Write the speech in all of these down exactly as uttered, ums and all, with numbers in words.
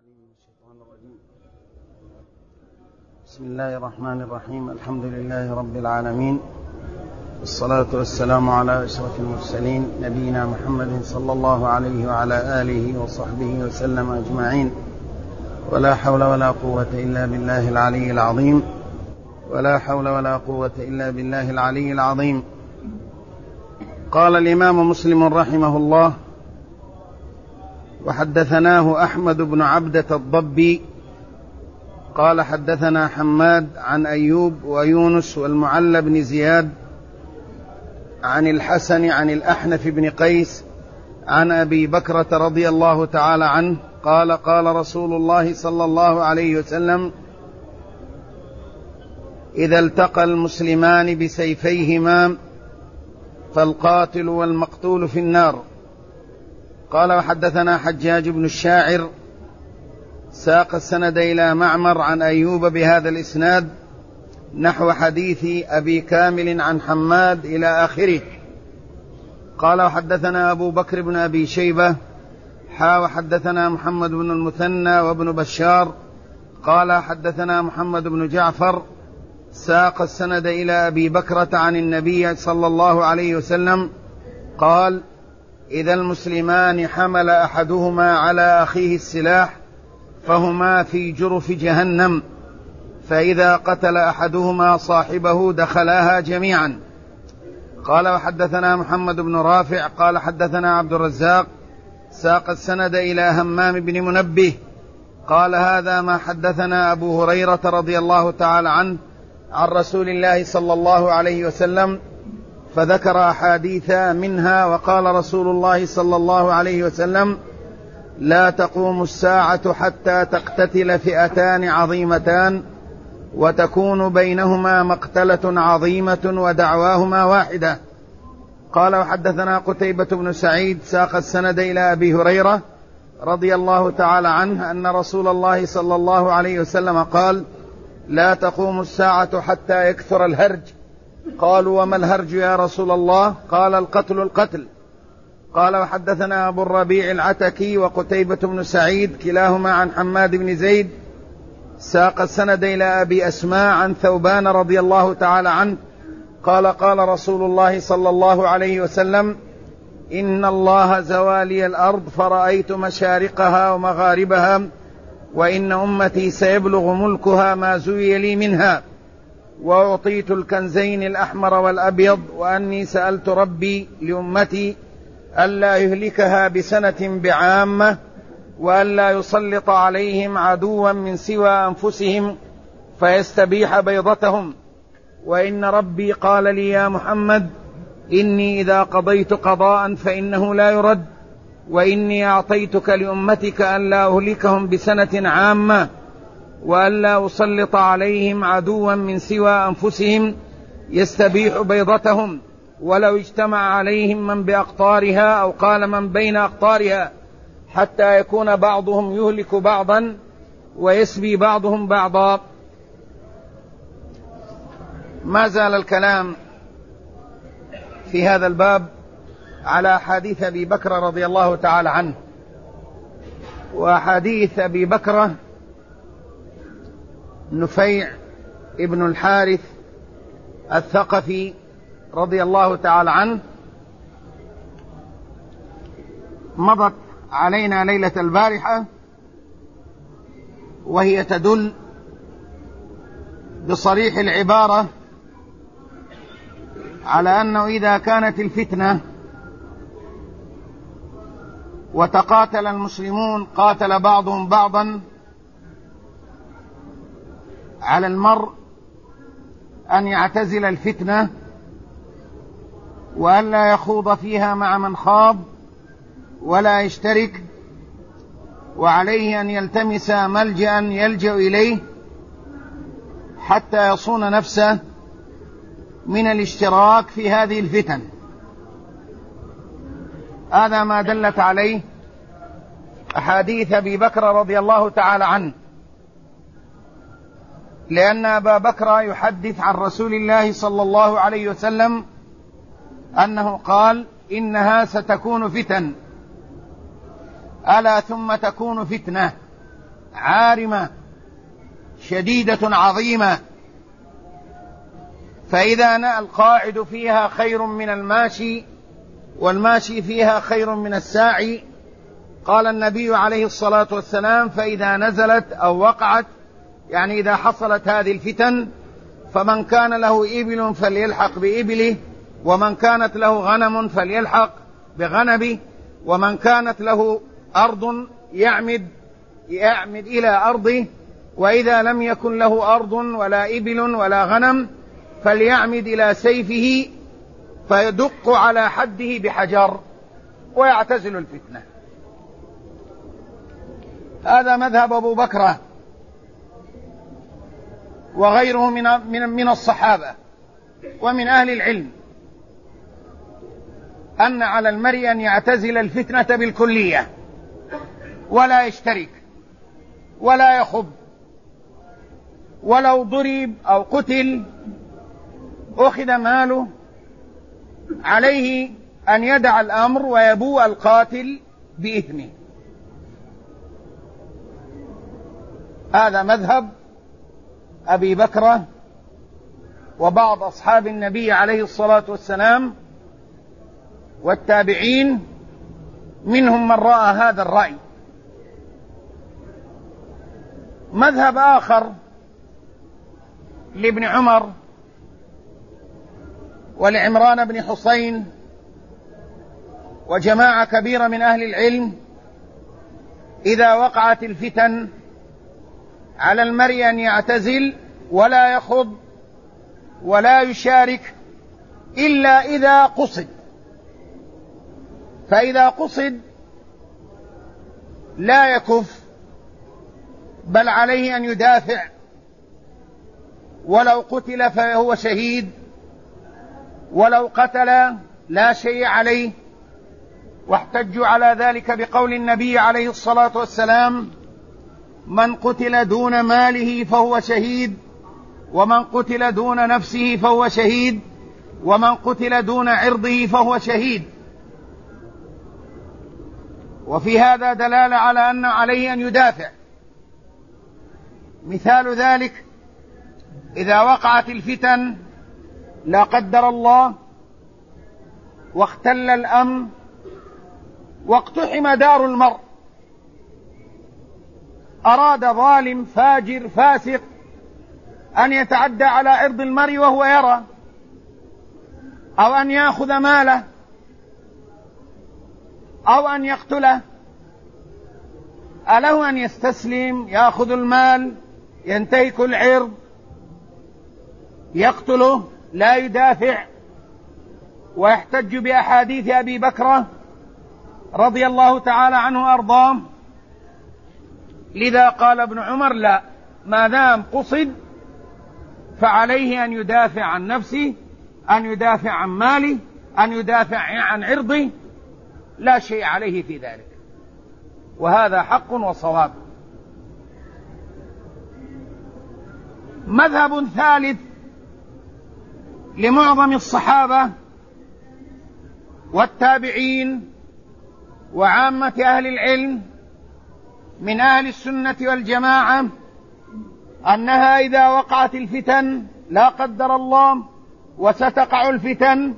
العليم من الشيطان الرجيم. بسم الله الرحمن الرحيم. الحمد لله رب العالمين، والصلاة والسلام على أشرف المرسلين نبينا محمد صلى الله عليه وعلى آله وصحبه وسلم أجمعين. ولا حول ولا قوة إلا بالله العلي العظيم ولا حول ولا قوة إلا بالله العلي العظيم. قال الإمام مسلم رحمه الله: وحدثناه أحمد بن عبدة الضبي قال حدثنا حماد عن أيوب ويونس والمعلى بن زياد عن الحسن عن الأحنف بن قيس عن أبي بكرة رضي الله تعالى عنه قال: قال رسول الله صلى الله عليه وسلم: إذا التقى المسلمان بسيفيهما فالقاتل والمقتول في النار. قال: وحدثنا حجاج بن الشاعر ساق السند إلى معمر عن أيوب بهذا الإسناد نحو حديث أبي كامل عن حماد إلى آخره. قال: وحدثنا أبو بكر بن أبي شيبة حا وحدثنا محمد بن المثنى وابن بشار قال: حدثنا محمد بن جعفر ساق السند إلى أبي بكرة عن النبي صلى الله عليه وسلم قال: إذا المسلمان حمل أحدهما على أخيه السلاح فهما في جرف جهنم، فإذا قتل أحدهما صاحبه دخلاها جميعا. قال: وحدثنا محمد بن رافع قال حدثنا عبد الرزاق ساق السند إلى همام بن منبه قال: هذا ما حدثنا أبو هريرة رضي الله تعالى عنه عن رسول الله صلى الله عليه وسلم، فذكر أحاديث منها. وقال رسول الله صلى الله عليه وسلم: لا تقوم الساعة حتى تقتتل فئتان عظيمتان وتكون بينهما مقتلة عظيمة ودعواهما واحدة. قال: وحدثنا قتيبة بن سعيد ساق السند إلى أبي هريرة رضي الله تعالى عنه أن رسول الله صلى الله عليه وسلم قال: لا تقوم الساعة حتى يكثر الهرج. قالوا: وما الهرج يا رسول الله؟ قال: القتل القتل. قال: وحدثنا أبو الربيع العتكي وقتيبة بن سعيد كلاهما عن حماد بن زيد ساق السند إلى أبي أسماء عن ثوبان رضي الله تعالى عنه قال: قال رسول الله صلى الله عليه وسلم: إن الله زوالي الأرض فرأيت مشارقها ومغاربها، وإن أمتي سيبلغ ملكها ما زوي لي منها، وأعطيت الكنزين الأحمر والأبيض، وأني سألت ربي لأمتي ألا يهلكها بسنة بعامة، وألا يسلط عليهم عدوا من سوى أنفسهم فيستبيح بيضتهم. وإن ربي قال لي: يا محمد، إني إذا قضيت قضاء فإنه لا يرد، وإني أعطيتك لأمتك ألا أهلكهم بسنة عامة، وألا أسلط عليهم عدوا من سوى أنفسهم يستبيح بيضتهم، ولو اجتمع عليهم من بأقطارها أو قال من بين أقطارها حتى يكون بعضهم يهلك بعضا ويسبي بعضهم بعضا. ما زال الكلام في هذا الباب على حديث أبي بكر رضي الله تعالى عنه. وحديث أبي بكر نفيع ابن الحارث الثقفي رضي الله تعالى عنه مضت علينا ليلة البارحة، وهي تدل بصريح العبارة على أنه إذا كانت الفتنة وتقاتل المسلمون قاتل بعضهم بعضا، على المرء أن يعتزل الفتنة وأن لا يخوض فيها مع من خاض ولا يشترك، وعليه أن يلتمس ملجأ يلجأ إليه حتى يصون نفسه من الاشتراك في هذه الفتن. هذا ما دلت عليه أحاديث أبي بكر رضي الله تعالى عنه، لأن أبا بكر يحدث عن رسول الله صلى الله عليه وسلم أنه قال: إنها ستكون فتن، ألا ثم تكون فتنة. عارمة شديدة عظيمة، فإذا القاعد فيها خير من الماشي والماشي فيها خير من الساعي. قال النبي عليه الصلاة والسلام: فإذا نزلت أو وقعت، يعني إذا حصلت هذه الفتن، فمن كان له إبل فليلحق بإبله، ومن كانت له غنم فليلحق بغنمه، ومن كانت له أرض يعمد يعمد إلى أرضه، وإذا لم يكن له أرض ولا إبل ولا غنم فليعمد إلى سيفه فيدق على حده بحجر ويعتزل الفتنة. هذا مذهب أبو بكر وغيره من من من الصحابة ومن أهل العلم، أن على المرء أن يعتزل الفتنة بالكلية، ولا يشترك ولا يخب، ولو ضرب أو قتل أخذ ماله، عليه أن يدع الأمر ويبوء القاتل بإثمه. هذا مذهب أبي بكر وبعض أصحاب النبي عليه الصلاة والسلام والتابعين، منهم من رأى هذا الرأي. مذهب آخر لابن عمر ولعمران بن حسين وجماعة كبيرة من أهل العلم: إذا وقعت الفتن على المرء أن يعتزل ولا يخض ولا يشارك إلا إذا قصد. فإذا قصد لا يكف، بل عليه أن يدافع، ولو قتل فهو شهيد، ولو قتل لا شيء عليه. واحتجوا على ذلك بقول النبي عليه الصلاة والسلام: من قتل دون ماله فهو شهيد، ومن قتل دون نفسه فهو شهيد، ومن قتل دون عرضه فهو شهيد. وفي هذا دلالة على أن عليه أن يدافع. مثال ذلك: إذا وقعت الفتن لا قدر الله واختل الأمن واقتحم دار المرء، أراد ظالم فاجر فاسق أن يتعدى على عرض المرء وهو يرى، أو أن يأخذ ماله، أو أن يقتله، أله أن يستسلم، يأخذ المال، ينتهك العرض، يقتله، لا يدافع؟ ويحتج بأحاديث أبي بكر رضي الله تعالى عنه أرضاه. لذا قال ابن عمر: لا، ما دام قصد فعليه أن يدافع عن نفسه، أن يدافع عن ماله، أن يدافع عن عرضه، لا شيء عليه في ذلك، وهذا حق وصواب. مذهب ثالث لمعظم الصحابة والتابعين وعامة أهل العلم من أهل السنة والجماعة، أنها إذا وقعت الفتن لا قدر الله، وستقع الفتن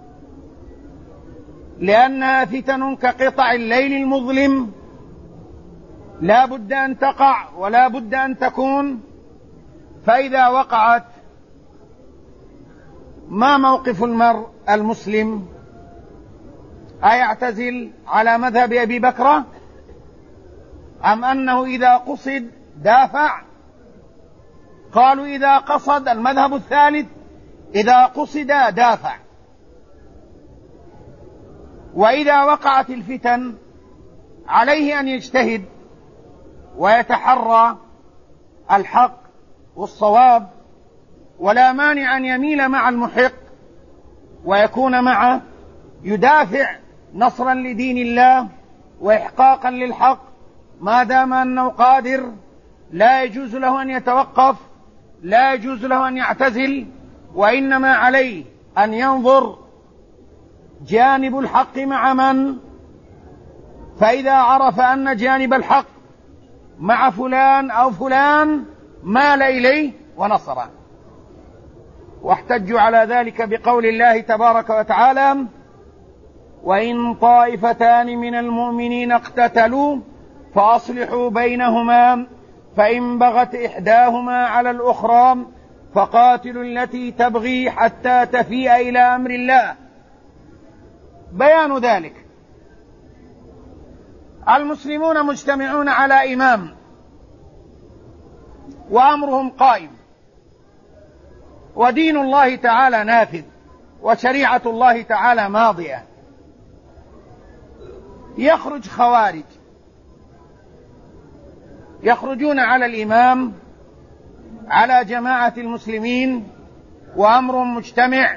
لأنها فتن كقطع الليل المظلم، لا بد أن تقع ولا بد أن تكون. فإذا وقعت ما موقف المرء المسلم؟ أيعتزل على مذهب أبي بكر، أم أنه إذا قصد دافع؟ قالوا إذا قصد، المذهب الثالث، إذا قصد دافع. وإذا وقعت الفتن عليه أن يجتهد ويتحرى الحق والصواب، ولا مانع أن يميل مع المحق ويكون معه، يدافع نصرا لدين الله وإحقاقا للحق، ما دام أنه قادر. لا يجوز له أن يتوقف، لا يجوز له أن يعتزل، وإنما عليه أن ينظر جانب الحق مع من، فإذا عرف أن جانب الحق مع فلان أو فلان مال إليه ونصره. واحتجوا على ذلك بقول الله تبارك وتعالى: وإن طائفتان من المؤمنين اقتتلوا فأصلحوا بينهما فإن بغت إحداهما على الأخرى فقاتلوا التي تبغي حتى تفيء إلى أمر الله. بيان ذلك: المسلمون مجتمعون على إمام وأمرهم قائم، ودين الله تعالى نافذ، وشريعة الله تعالى ماضية. يخرج خوارج يخرجون على الإمام، على جماعة المسلمين، وأمر مجتمع،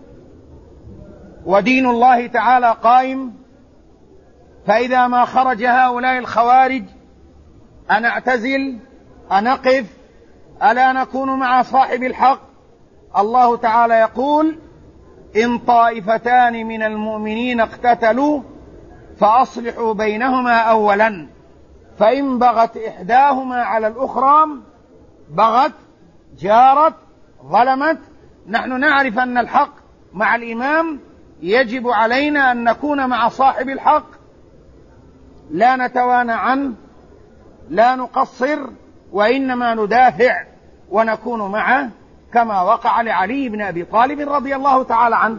ودين الله تعالى قائم. فإذا ما خرج هؤلاء الخوارج أن أعتزل، أن أقف، ألا نكون مع صاحب الحق؟ الله تعالى يقول: إن طائفتان من المؤمنين اقتتلوا فأصلحوا بينهما أولا فإن بغت إحداهما على الأخرى، بغت، جارت، ظلمت، نحن نعرف أن الحق مع الإمام، يجب علينا أن نكون مع صاحب الحق، لا نتوانى عنه، لا نقصر، وإنما ندافع ونكون معه، كما وقع لعلي بن أبي طالب رضي الله تعالى عنه.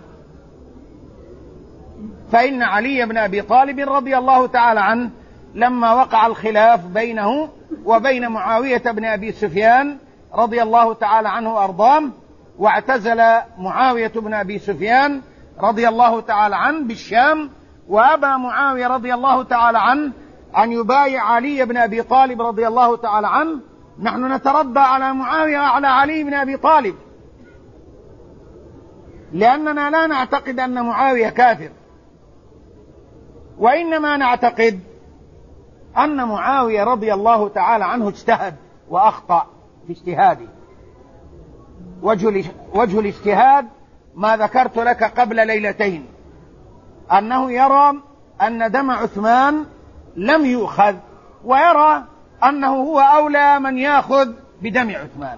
فإن علي بن أبي طالب رضي الله تعالى عنه لما وقع الخلاف بينه وبين معاوية بن أبي سفيان رضي الله تعالى عنه وأرضاه، واعتزل معاوية بن أبي سفيان رضي الله تعالى عنه بالشام، وأبى معاوية رضي الله تعالى عنه أن يبايع علي بن أبي طالب رضي الله تعالى عنه. نحن نترضى على معاوية وعلى علي بن أبي طالب، لأننا لا نعتقد أن معاوية كافر، وإنما نعتقد أن معاوية رضي الله تعالى عنه اجتهد وأخطأ في اجتهاده. وجه الاجتهاد ما ذكرت لك قبل ليلتين، أنه يرى أن دم عثمان لم يؤخذ، ويرى أنه هو أولى من يأخذ بدم عثمان.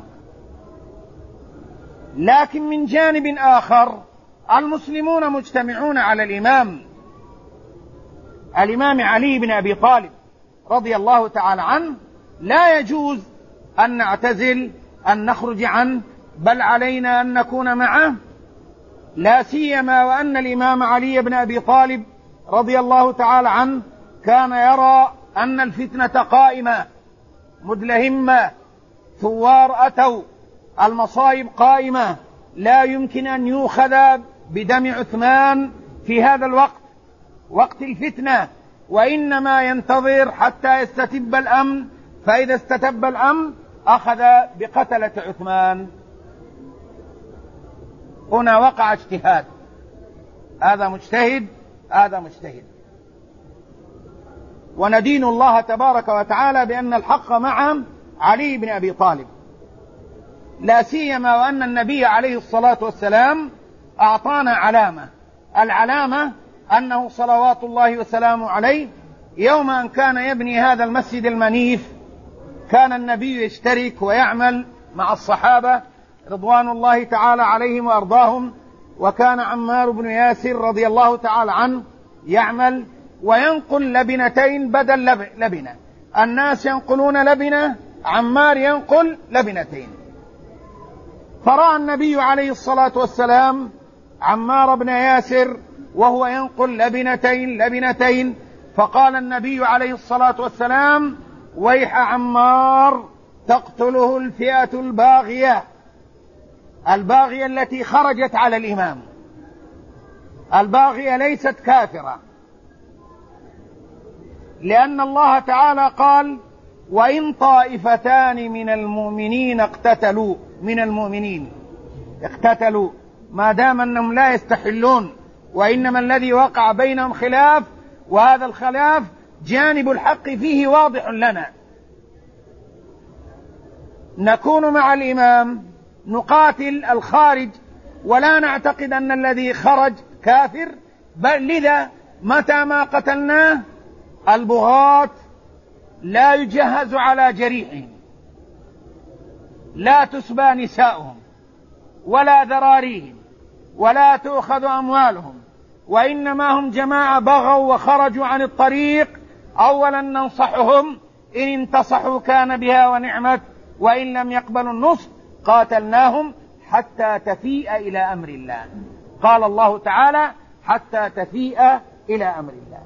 لكن من جانب آخر المسلمون مجتمعون على الإمام الإمام علي بن أبي طالب رضي الله تعالى عنه، لا يجوز أن نعتزل، أن نخرج عنه، بل علينا أن نكون معه، لا سيما وأن الإمام علي بن أبي طالب رضي الله تعالى عنه كان يرى أن الفتنة قائمة مدلهمة، ثوار أتوا، المصائب قائمة، لا يمكن أن يؤخذ بدم عثمان في هذا الوقت، وقت الفتنة، وإنما ينتظر حتى يستتب الأمن، فإذا استتب الأمن أخذ بقتلة عثمان. هنا وقع اجتهاد، هذا مجتهد، هذا مجتهد، وندين الله تبارك وتعالى بأن الحق مع علي بن أبي طالب، لا سيما وأن النبي عليه الصلاة والسلام أعطانا علامة، العلامة أنه صلوات الله وسلامه عليه يوم أن كان يبني هذا المسجد المنيف كان النبي يشترك ويعمل مع الصحابة رضوان الله تعالى عليهم وأرضاهم، وكان عمار بن ياسر رضي الله تعالى عنه يعمل وينقل لبنتين بدل لبنة، الناس ينقلون لبنة، عمار ينقل لبنتين. فرأى النبي عليه الصلاة والسلام عمار بن ياسر وهو ينقل لبنتين لبنتين، فقال النبي عليه الصلاة والسلام: ويح عمار، تقتله الفئة الباغية، الباغية التي خرجت على الإمام، الباغية ليست كافرة، لأن الله تعالى قال: وإن طائفتان من المؤمنين اقتتلوا، من المؤمنين اقتتلوا، ما دام أنهم لا يستحلون، وإنما الذي وقع بينهم خلاف، وهذا الخلاف جانب الحق فيه واضح لنا، نكون مع الإمام، نقاتل الخارج، ولا نعتقد أن الذي خرج كافر، بل لذا متى ما قتلناه البغاة لا يجهز على جريحهم، لا تسبى نساؤهم ولا ذراريهم ولا تؤخذ أموالهم، وإنما هم جماعة بغوا وخرجوا عن الطريق. أولا ننصحهم، إن انتصحوا كان بها ونعمت، وإن لم يقبلوا النصح قاتلناهم حتى تفيء إلى أمر الله. قال الله تعالى حتى تفيء إلى أمر الله.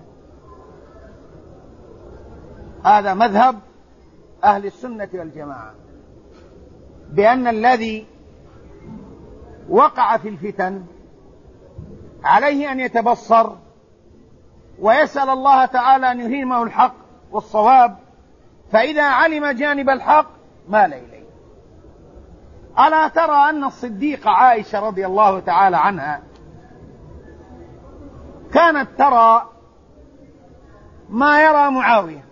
هذا مذهب أهل السنة والجماعة، بأن الذي وقع في الفتن عليه أن يتبصر ويسأل الله تعالى أن يلهمه الحق والصواب، فإذا علم جانب الحق مال إليه. ألا ترى أن الصديقة عائشة رضي الله تعالى عنها كانت ترى ما يرى معاوية،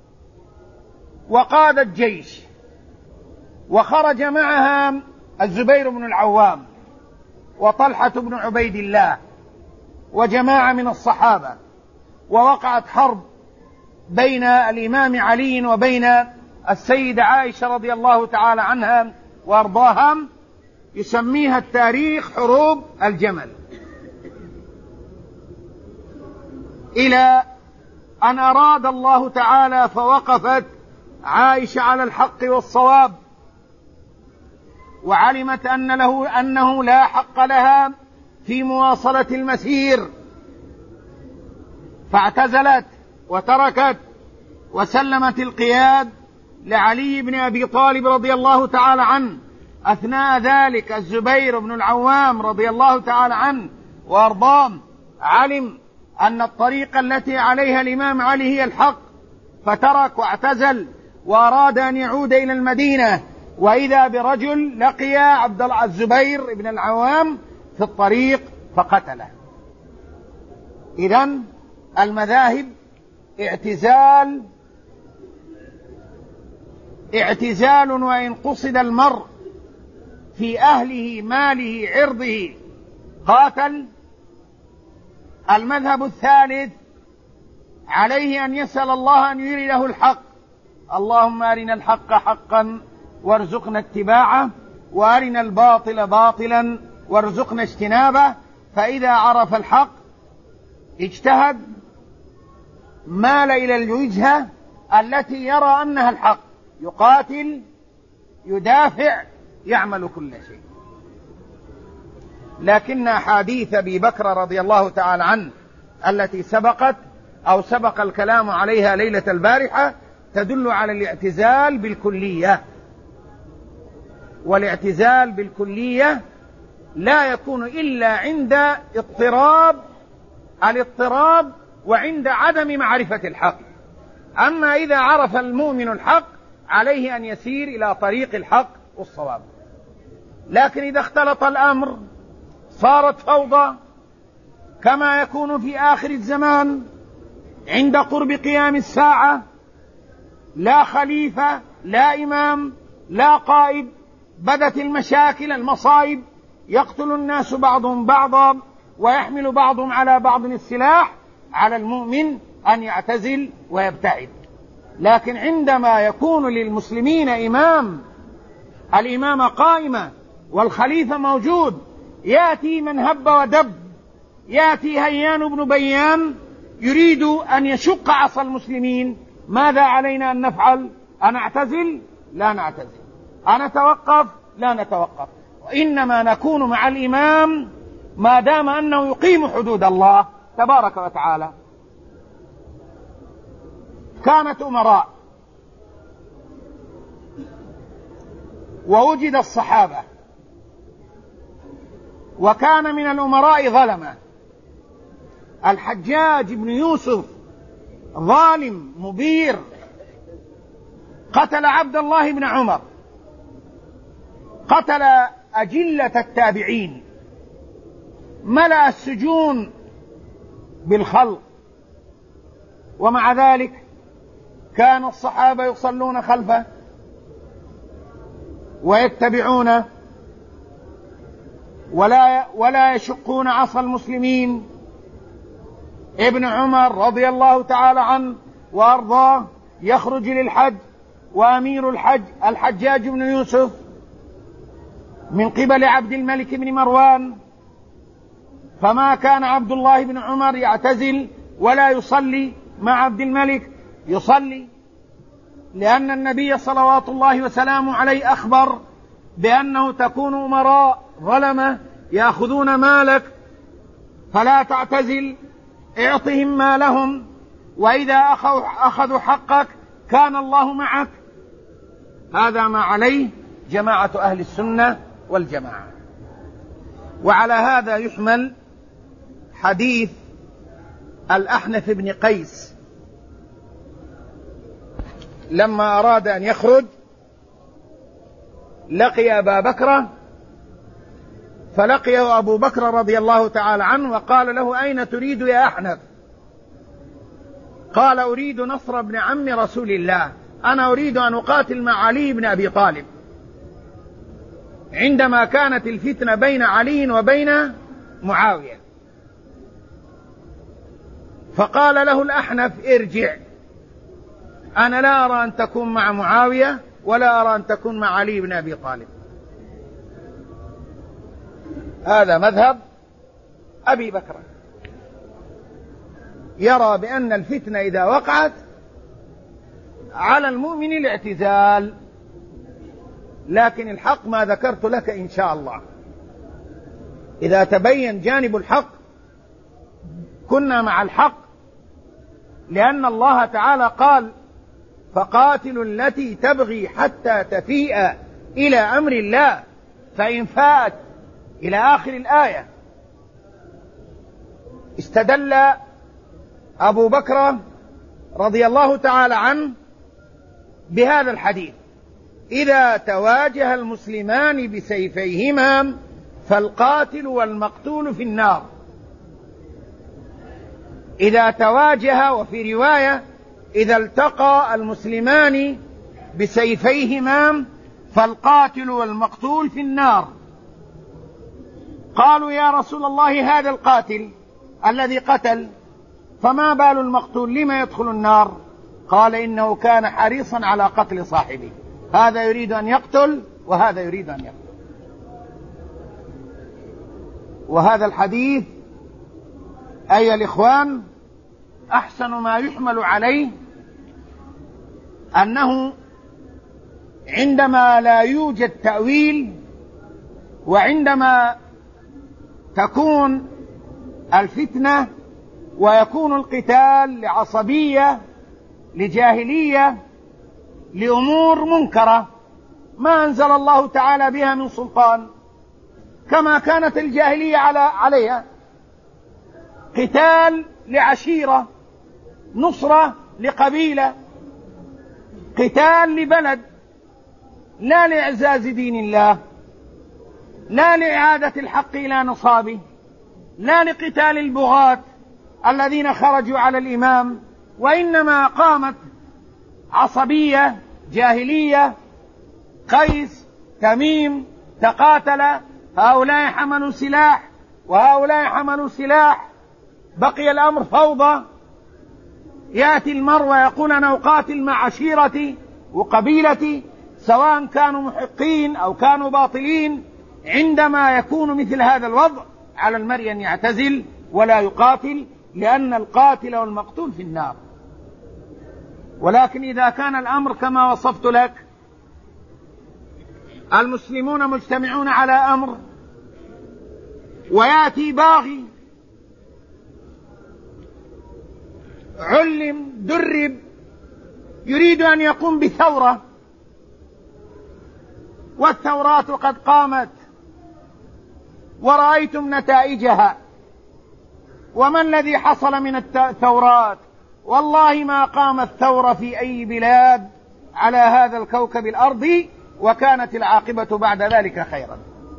وقادت جيش، وخرج معها الزبير بن العوام وطلحة بن عبيد الله وجماعة من الصحابة، ووقعت حرب بين الإمام علي وبين السيدة عائشة رضي الله تعالى عنها وأرضاها، يسميها التاريخ حروب الجمل، إلى أن أراد الله تعالى فوقفت عائشة على الحق والصواب، وعلمت أن له أنه لا حق لها في مواصلة المسير، فاعتزلت وتركت وسلمت القياد لعلي بن أبي طالب رضي الله تعالى عنه. أثناء ذلك الزبير بن العوام رضي الله تعالى عنه وأرضاه علم أن الطريقة التي عليها الإمام علي هي الحق، فترك واعتزل وأراد أن يعود إلى المدينة، وإذا برجل لقي عبد الله الزبير بن العوام في الطريق فقتله. إذن المذاهب اعتزال اعتزال وإن قصد المرء في أهله ماله عرضه قاتل. المذهب الثالث عليه أن يسأل الله أن يري له الحق، اللهم أرنا الحق حقا وارزقنا اتباعه، وأرنا الباطل باطلا وارزقنا اجتنابه. فإذا عرف الحق اجتهد، مال إلى الوجهة التي يرى أنها الحق، يقاتل، يدافع، يعمل كل شيء. لكن أحاديث أبي بكر رضي الله تعالى عنه التي سبقت أو سبق الكلام عليها ليلة البارحة تدل على الاعتزال بالكلية، والاعتزال بالكلية لا يكون إلا عند اضطراب الاضطراب وعند عدم معرفة الحق. أما إذا عرف المؤمن الحق عليه أن يسير إلى طريق الحق والصواب. لكن إذا اختلط الأمر صارت فوضى، كما يكون في آخر الزمان عند قرب قيام الساعة، لا خليفة، لا إمام، لا قائد، بدت المشاكل المصائب، يقتل الناس بعضهم بعضا ويحمل بعضهم على بعض السلاح. على المؤمن أن يعتزل ويبتعد. لكن عندما يكون للمسلمين إمام، الإمامة قائمة والخليفة موجود، يأتي من هب ودب، يأتي هيان بن بيان يريد أن يشق عصا المسلمين، ماذا علينا أن نفعل؟ أن نعتزل؟ لا نعتزل. أن نتوقف؟ لا نتوقف. وإنما نكون مع الإمام ما دام أنه يقيم حدود الله تبارك وتعالى. كانت أمراء ووجد الصحابة، وكان من الأمراء ظلمة. الحجاج بن يوسف ظالم مبير، قتل عبد الله بن عمر، قتل أجلة التابعين، ملأ السجون بالخلق، ومع ذلك كان الصحابة يصلون خلفه ويتبعونه ولا ولا يشقون عصا المسلمين. ابن عمر رضي الله تعالى عنه وأرضاه يخرج للحج وأمير الحج الحجاج بن يوسف من قبل عبد الملك بن مروان، فما كان عبد الله بن عمر يعتزل ولا يصلي مع عبد الملك، يصلي، لأن النبي صلوات الله وسلامه عليه أخبر بأنه تكون أمراء ظلمة يأخذون مالك فلا تعتزل، اعطهم مالهم، وإذا أخذوا حقك كان الله معك. هذا ما عليه جماعة أهل السنة والجماعة. وعلى هذا يحمل حديث الأحنف بن قيس لما أراد أن يخرج لقي أبا بكر، فلقيه أبو بكر رضي الله تعالى عنه وقال له: أين تريد يا أحنف؟ قال: أريد نصر ابن عم رسول الله، أنا أريد أن أقاتل مع علي بن أبي طالب، عندما كانت الفتنة بين علي وبين معاوية. فقال له الأحنف: ارجع، أنا لا أرى أن تكون مع معاوية ولا أرى أن تكون مع علي بن أبي طالب. هذا مذهب أبي بكر، يرى بأن الفتنة إذا وقعت على المؤمن الاعتزال، لكن الحق ما ذكرت لك إن شاء الله، إذا تبين جانب الحق كنا مع الحق، لأن الله تعالى قال: فقاتلوا التي تبغي حتى تفيء إلى أمر الله فإن فاءت إلى آخر الآية. استدل أبو بكر رضي الله تعالى عنه بهذا الحديث: إذا تواجه المسلمان بسيفيهما فالقاتل والمقتول في النار. إذا تواجه، وفي رواية: إذا التقى المسلمان بسيفيهما فالقاتل والمقتول في النار. قالوا: يا رسول الله، هذا القاتل الذي قتل، فما بال المقتول، لما يدخل النار؟ قال: إنه كان حريصا على قتل صاحبه، هذا يريد أن يقتل وهذا يريد أن يقتل. وهذا الحديث أيها الإخوان أحسن ما يحمل عليه أنه عندما لا يوجد تأويل، وعندما تكون الفتنة ويكون القتال لعصبية، لجاهلية، لأمور منكرة ما أنزل الله تعالى بها من سلطان، كما كانت الجاهلية على عليها، قتال لعشيرة، نصرة لقبيلة، قتال لبلد، لا لإعزاز دين الله، لا لإعادة الحق إلى نصابه، لا لقتال البغاة الذين خرجوا على الإمام، وإنما قامت عصبية جاهلية، قيس تميم تقاتل، هؤلاء حملوا سلاح وهؤلاء حملوا سلاح، بقي الأمر فوضى. يأتي المرء ويقول: أنا أقاتل مع عشيرتي وقبيلتي، سواء كانوا محقين أو كانوا باطلين. عندما يكون مثل هذا الوضع على المرء أن يعتزل ولا يقاتل، لأن القاتل والمقتول في النار. ولكن إذا كان الأمر كما وصفت لك، المسلمون مجتمعون على أمر، ويأتي باغي علم درب يريد أن يقوم بثورة، والثورات قد قامت ورأيتم نتائجها، وما الذي حصل من الثورات؟ والله ما قامت ثورة في أي بلاد على هذا الكوكب الأرضي وكانت العاقبة بعد ذلك خيرا،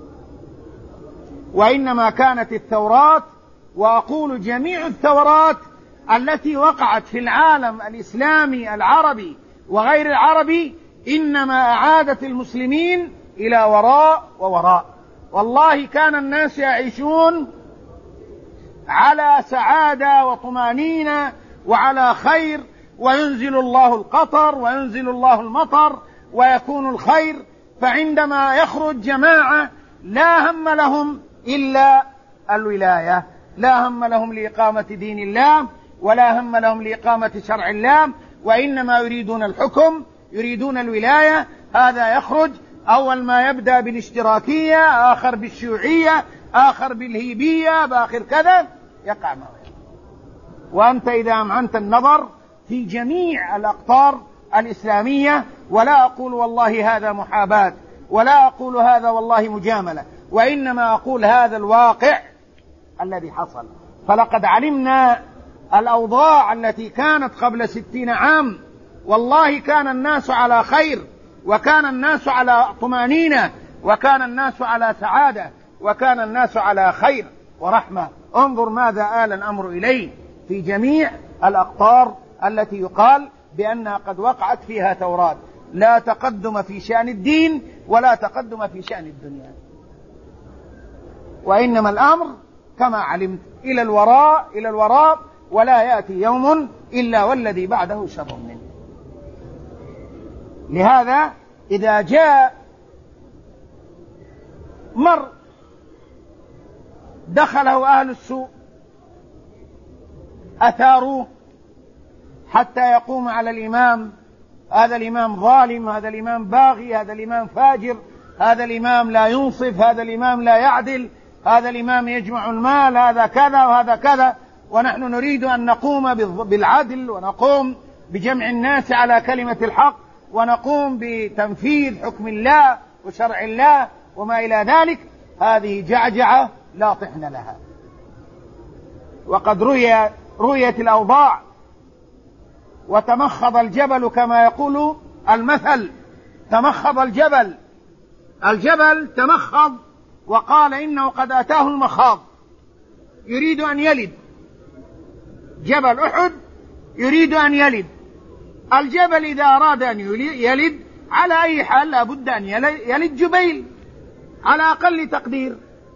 وإنما كانت الثورات، وأقول جميع الثورات التي وقعت في العالم الإسلامي العربي وغير العربي، إنما أعادت المسلمين إلى وراء ووراء. والله كان الناس يعيشون على سعادة وطمانينة وعلى خير، وينزل الله القطر وينزل الله المطر ويكون الخير. فعندما يخرج جماعة لا هم لهم إلا الولاية، لا هم لهم لإقامة دين الله ولا هم لهم لإقامة شرع الله، وإنما يريدون الحكم، يريدون الولاية. هذا يخرج أول ما يبدأ بالاشتراكية، آخر بالشيوعية، آخر بالهيبية، بآخر كذا، يقع معه. وأنت إذا أمعنت النظر في جميع الأقطار الإسلامية، ولا أقول والله هذا محاباة، ولا أقول هذا والله مجاملة، وإنما أقول هذا الواقع الذي حصل. فلقد علمنا الأوضاع التي كانت قبل ستين عام، والله كان الناس على خير، وكان الناس على طمأنينة، وكان الناس على سعادة، وكان الناس على خير ورحمة. انظر ماذا آل الأمر إليه في جميع الأقطار التي يقال بأنها قد وقعت فيها ثورات. لا تقدم في شأن الدين ولا تقدم في شأن الدنيا، وإنما الأمر كما علمت إلى الوراء إلى الوراء، ولا يأتي يوم إلا والذي بعده شر منه. لهذا إذا جاء مر دخله أهل السوء أثاروه حتى يقوم على الإمام، هذا الإمام ظالم، هذا الإمام باغي، هذا الإمام فاجر، هذا الإمام لا ينصف، هذا الإمام لا يعدل، هذا الإمام يجمع المال، هذا كذا وهذا كذا. ونحن نريد أن نقوم بالعدل، ونقوم بجمع الناس على كلمة الحق، ونقوم بتنفيذ حكم الله وشرع الله وما إلى ذلك. هذه جعجعة لا طحن لها. وقد رؤي رؤيت الأوضاع وتمخض الجبل كما يقول المثل، تمخض الجبل، الجبل تمخض وقال إنه قد أتاه المخاض، يريد أن يلد. جبل أحد يريد أن يلد. الجبل إذا أراد أن يلد على أي حال لا بد أن يلد جبيل على أقل تقدير.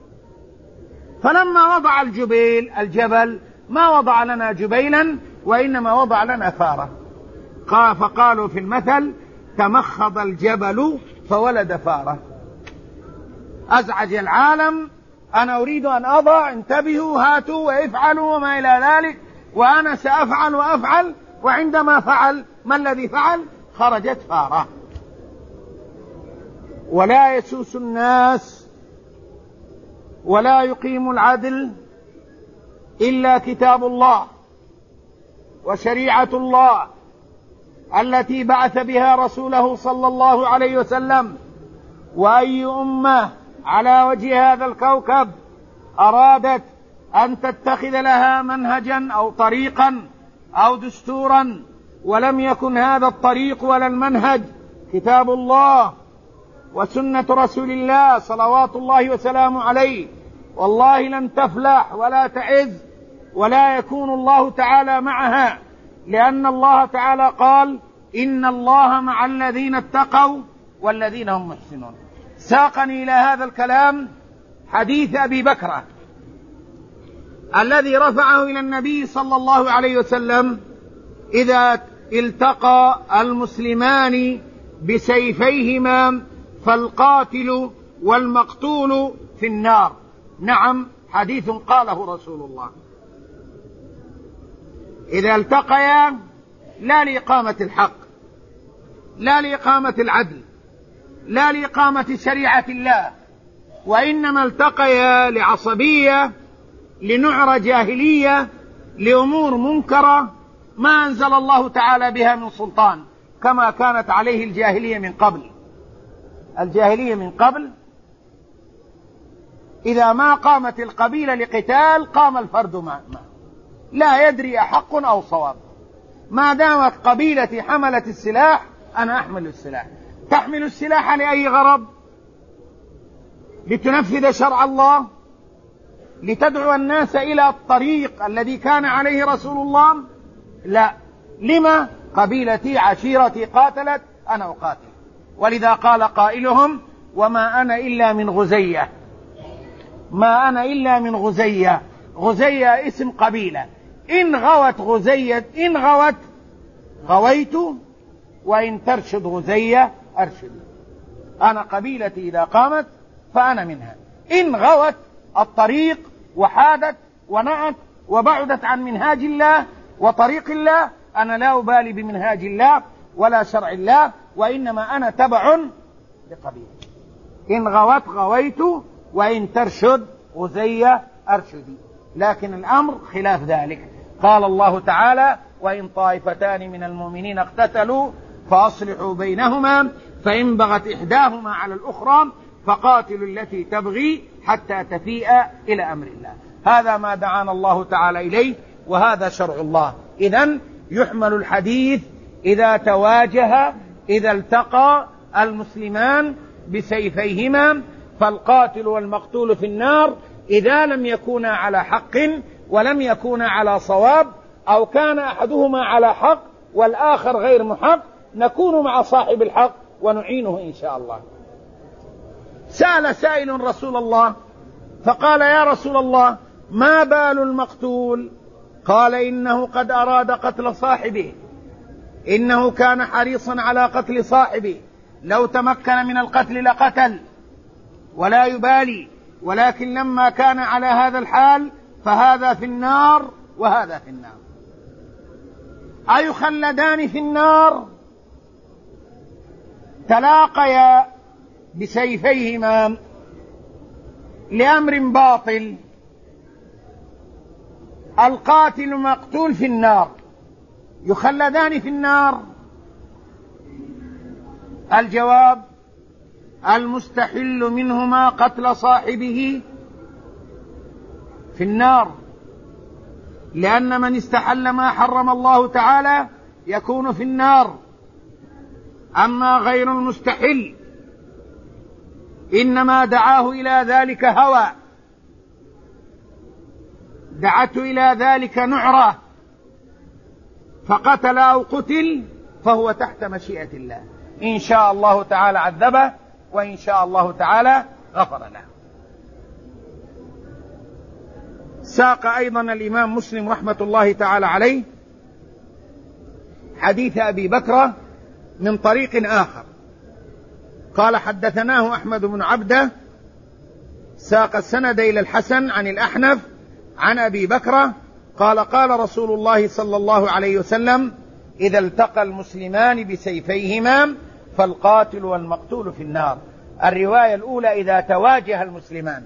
فلما وضع الجبيل الجبل ما وضع لنا جبيلا، وإنما وضع لنا فارة. قال فقالوا في المثل تمخض الجبل فولد فارة. أزعج العالم، أنا أريد أن أضع، انتبهوا، هاتوا وافعلوا وما إلى ذلك، وأنا سأفعل وأفعل. وعندما فعل ما الذي فعل؟ خرجت فارة. ولا يسوس الناس ولا يقيم العدل إلا كتاب الله وشريعة الله التي بعث بها رسوله صلى الله عليه وسلم. وأي أمة على وجه هذا الكوكب أرادت أن تتخذ لها منهجا أو طريقا أو دستورا ولم يكن هذا الطريق ولا المنهج كتاب الله وسنة رسول الله صلوات الله وسلامه عليه، والله لن تفلح ولا تعز ولا يكون الله تعالى معها. لأن الله تعالى قال إن الله مع الذين اتقوا والذين هم محسنون. ساقني إلى هذا الكلام حديث أبي بكر الذي رفعه إلى النبي صلى الله عليه وسلم: إذا التقى المسلمان بسيفيهما فالقاتل والمقتول في النار. نعم، حديث قاله رسول الله. إذا التقيا لا لإقامة الحق، لا لإقامة العدل، لا لإقامة شريعة الله، وإنما التقيا لعصبية، لنعرة جاهلية، لأمور منكرة ما أنزل الله تعالى بها من سلطان، كما كانت عليه الجاهلية من قبل. الجاهلية من قبل إذا ما قامت القبيلة لقتال قام الفرد معه، لا يدري أحق أو صواب. ما دامت قبيلتي حملت السلاح أنا أحمل السلاح. تحمل السلاح لأي غرض؟ لتنفذ شرع الله، لتدعو الناس إلى الطريق الذي كان عليه رسول الله؟ لا. لما؟ قبيلتي عشيرتي قاتلت أنا أقاتل. ولذا قال قائلهم: وما أنا إلا من غزية، ما أنا إلا من غزية. غزية اسم قبيلة، إن غوت غزية، إن غوت غويت وإن ترشد غزية أرشد. أنا قبيلتي إذا قامت فأنا منها. إن غوت الطريق وحادت ونأت وبعدت عن منهاج الله وطريق الله، أنا لا أبالي بمنهاج الله ولا شرع الله، وإنما أنا تبع لقبيلتي. إن غوت غويت وإن ترشد غزية أرشدي. لكن الأمر خلاف ذلك. قال الله تعالى: وإن طائفتان من المؤمنين اقتتلوا فأصلحوا بينهما فإن بغت إحداهما على الأخرى فقاتلوا التي تبغي حتى تفيء إلى أمر الله. هذا ما دعانا الله تعالى إليه، وهذا شرع الله. إذن يحمل الحديث إذا تواجه، إذا التقى المسلمان بسيفيهما فالقاتل والمقتول في النار، إذا لم يكونا على حق ولم يكونا على صواب، أو كان أحدهما على حق والآخر غير محق، نكون مع صاحب الحق ونعينه إن شاء الله. سأل سائل رسول الله فقال: يا رسول الله، ما بال المقتول؟ قال: إنه قد أراد قتل صاحبه، إنه كان حريصا على قتل صاحبه، لو تمكن من القتل لقتل ولا يبالي، ولكن لما كان على هذا الحال فهذا في النار وهذا في النار. أيخلدان في النار؟ تلاقيا بسيفيهما لأمر باطل، القاتل مقتول في النار، يخلدان في النار؟ الجواب: المستحل منهما قتل صاحبه في النار، لأن من استحل ما حرم الله تعالى يكون في النار. أما غير المستحل إنما دعاه إلى ذلك هوى، دعته إلى ذلك نعرة، فقتل أو قتل فهو تحت مشيئة الله، إن شاء الله تعالى عذبه وإن شاء الله تعالى غفر له. ساق أيضا الإمام مسلم رحمة الله تعالى عليه حديث أبي بكر من طريق آخر، قال: حدثناه أحمد بن عبده، ساق السند إلى الحسن عن الأحنف عن أبي بكر قال: قال رسول الله صلى الله عليه وسلم: إذا التقى المسلمان بسيفيهما فالقاتل والمقتول في النار. الرواية الأولى إذا تواجه المسلمان،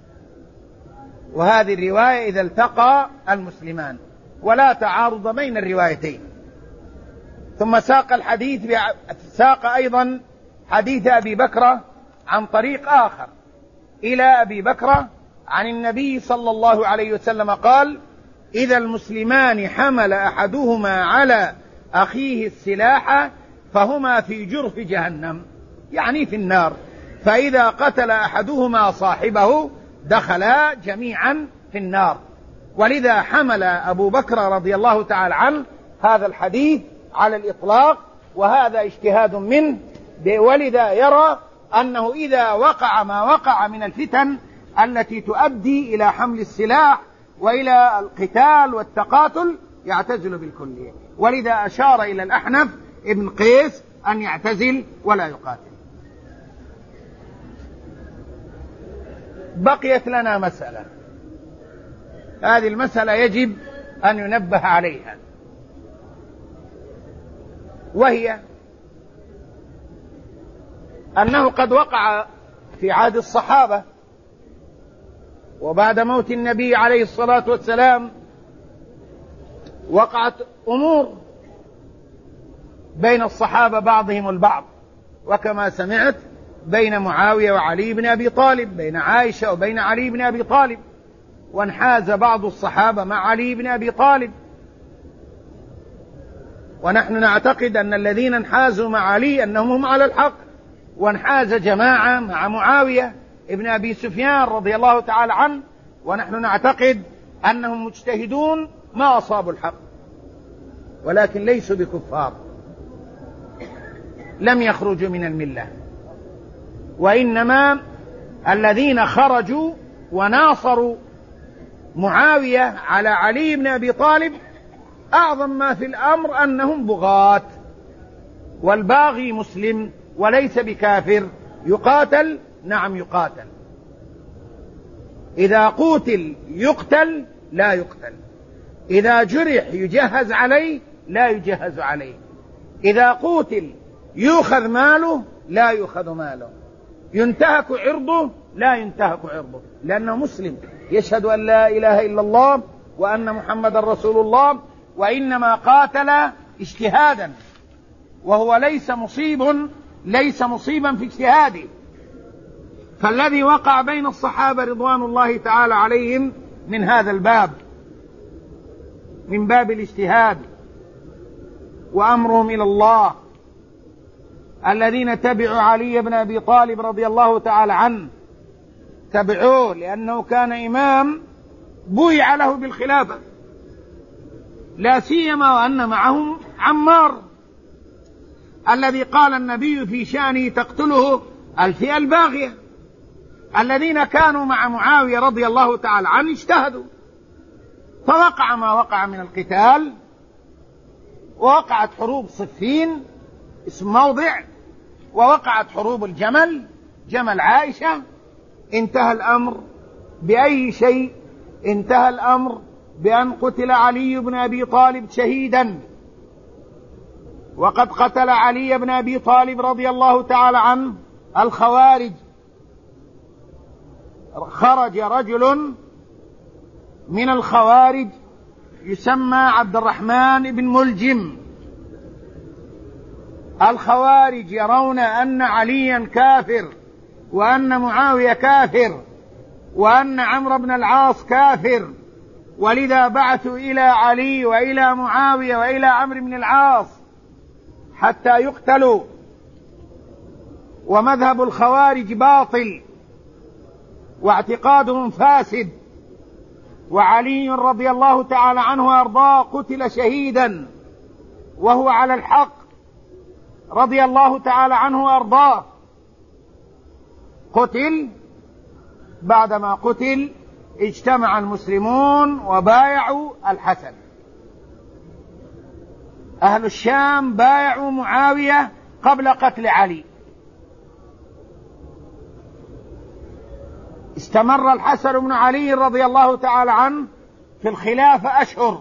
وهذه الرواية إذا التقى المسلمان، ولا تعارض بين الروايتين. ثم ساق الحديث ب... ساق أيضا حديث أبي بكر عن طريق آخر إلى أبي بكر عن النبي صلى الله عليه وسلم قال: إذا المسلمان حمل أحدهما على أخيه السلاح فهما في جرف جهنم، يعني في النار، فإذا قتل أحدهما صاحبه دخلا جميعا في النار. ولذا حمل أبو بكر رضي الله تعالى عنه هذا الحديث على الإطلاق، وهذا اجتهاد منه، ولذا يرى أنه إذا وقع ما وقع من الفتن التي تؤدي إلى حمل السلاح وإلى القتال والتقاتل يعتزل بالكلية، ولذا أشار إلى الأحنف ابن قيس أن يعتزل ولا يقاتل. بقيت لنا مسألة، هذه المسألة يجب أن ينبه عليها، وهي أنه قد وقع في عهد الصحابة وبعد موت النبي عليه الصلاة والسلام وقعت أمور بين الصحابة بعضهم البعض، وكما سمعت بين معاوية وعلي بن أبي طالب، بين عائشة وبين علي بن أبي طالب، وانحاز بعض الصحابة مع علي بن أبي طالب، ونحن نعتقد أن الذين انحازوا مع علي أنهم هم على الحق، وانحاز جماعة مع معاوية ابن أبي سفيان رضي الله تعالى عنه، ونحن نعتقد أنهم مجتهدون ما أصابوا الحق، ولكن ليسوا بكفار، لم يخرجوا من الملة، وإنما الذين خرجوا وناصروا معاوية على علي بن أبي طالب أعظم ما في الأمر أنهم بغاة، والباغي مسلم وليس بكافر، يقاتل، نعم يقاتل، إذا قتل يقتل لا يقتل، إذا جرح يجهز عليه لا يجهز عليه، إذا قتل يؤخذ ماله لا يؤخذ ماله، ينتهك عرضه لا ينتهك عرضه، لأنه مسلم يشهد أن لا إله إلا الله وأن محمد رسول الله، وإنما قاتل اجتهادا، وهو ليس مصيب ليس مصيبا في اجتهاده. فالذي وقع بين الصحابة رضوان الله تعالى عليهم من هذا الباب، من باب الاجتهاد وأمرهم إلى الله، الذين تبعوا علي بن أبي طالب رضي الله تعالى عنه، تبعوه لأنه كان إمام بويع له بالخلافة، لا سيما وأن معهم عمار الذي قال النبي في شأنه تقتله الفئة الباغية. الذين كانوا مع معاوية رضي الله تعالى عنه اجتهدوا، فوقع ما وقع من القتال، ووقعت حروب صفين اسم موضع، ووقعت حروب الجمل جمل عائشة. انتهى الأمر بأي شيء؟ انتهى الأمر بأن قتل علي بن أبي طالب شهيدا. وقد قتل علي بن أبي طالب رضي الله تعالى عنه الخوارج. خرج رجل من الخوارج يسمى عبد الرحمن بن ملجم. الخوارج يرون أن عليا كافر، وأن معاوية كافر، وأن عمرو بن العاص كافر، ولذا بعثوا إلى علي وإلى معاوية وإلى عمرو بن العاص حتى يقتلوا. ومذهب الخوارج باطل واعتقادهم فاسد، وعلي رضي الله تعالى عنه وأرضاه قتل شهيدا وهو على الحق رضي الله تعالى عنه وأرضاه. قتل، بعدما قتل اجتمع المسلمون وبايعوا الحسن. أهل الشام بايعوا معاوية قبل قتل علي. استمر الحسن بن علي رضي الله تعالى عنه في الخلافة أشهر،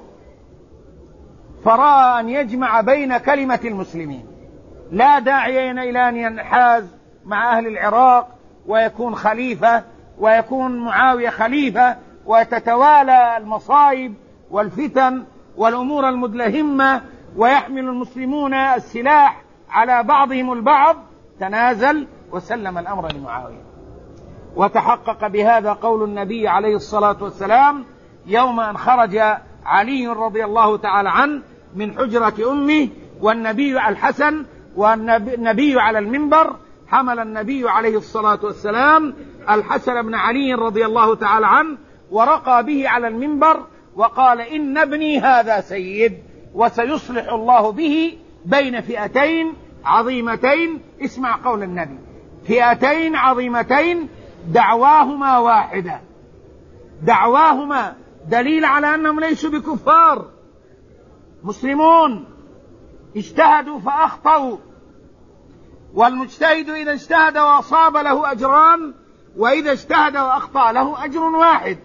فرأى أن يجمع بين كلمة المسلمين، لا داعي إلى أن ينحاز مع أهل العراق ويكون خليفة، ويكون معاوية خليفة، وتتوالى المصائب والفتن والأمور المدلهمة، ويحمل المسلمون السلاح على بعضهم البعض. تنازل وسلم الأمر لمعاوية. وتحقق بهذا قول النبي عليه الصلاة والسلام يوم أن خرج علي رضي الله تعالى عنه من حجرة أمه والنبي الحسن والنبي على المنبر، حمل النبي عليه الصلاة والسلام الحسن بن علي رضي الله تعالى عنه ورقى به على المنبر وقال: إن ابني هذا سيد، وسيصلح الله به بين فئتين عظيمتين. اسمع قول النبي: فئتين عظيمتين دعواهما واحدة. دعواهما دليل على أنهم ليسوا بكفار، مسلمون اجتهدوا فأخطأوا، والمجتهد إذا اجتهد وأصاب له أجران، وإذا اجتهد وأخطأ له أجر واحد،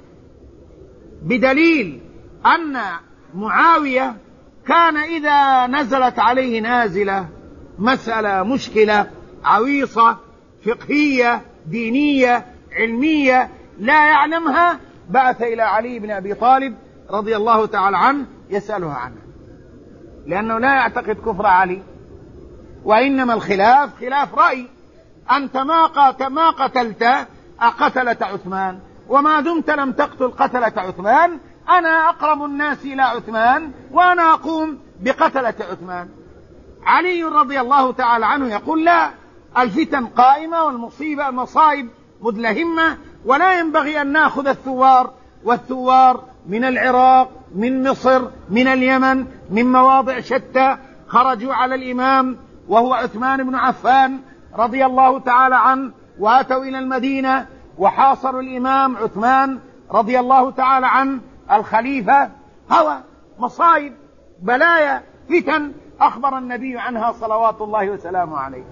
بدليل أن معاوية كان إذا نزلت عليه نازلة، مسألة مشكلة عويصة فقهية دينية علمية لا يعلمها، بعث إلى علي بن أبي طالب رضي الله تعالى عنه يسألها عنها، لأنه لا يعتقد كفر علي، وإنما الخلاف خلاف رأي. أنت ما قتلت قتلة عثمان، وما دمت لم تقتل قتلة عثمان، أنا أقرب الناس إلى عثمان وأنا أقوم بقتلة عثمان. علي رضي الله تعالى عنه يقول: لا، الفتن قائمة والمصيبة المصائب مدلهمة، ولا ينبغي أن نأخذ الثوار، والثوار من العراق، من مصر، من اليمن، من مواضع شتى، خرجوا على الإمام وهو عثمان بن عفان رضي الله تعالى عنه، وأتوا إلى المدينة وحاصروا الإمام عثمان رضي الله تعالى عنه الخليفة. هوى مصائب بلايا فتن أخبر النبي عنها صلوات الله وسلامه عليه.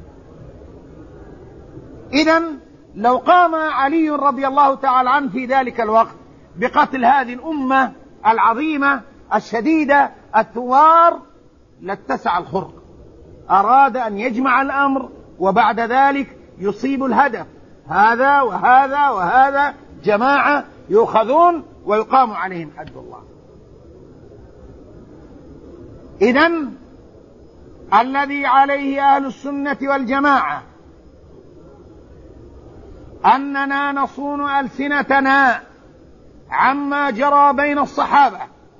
إذن لو قام علي رضي الله تعالى عنه في ذلك الوقت بقتل هذه الأمة العظيمة الشديدة الثوار لاتسع الخرق. أراد أن يجمع الأمر وبعد ذلك يصيب الهدف، هذا وهذا وهذا جماعة يؤخذون ويقام عليهم حد الله. إذن الذي عليه أهل السنة والجماعة أننا نصون ألسنتنا عما جرى بين الصحابة،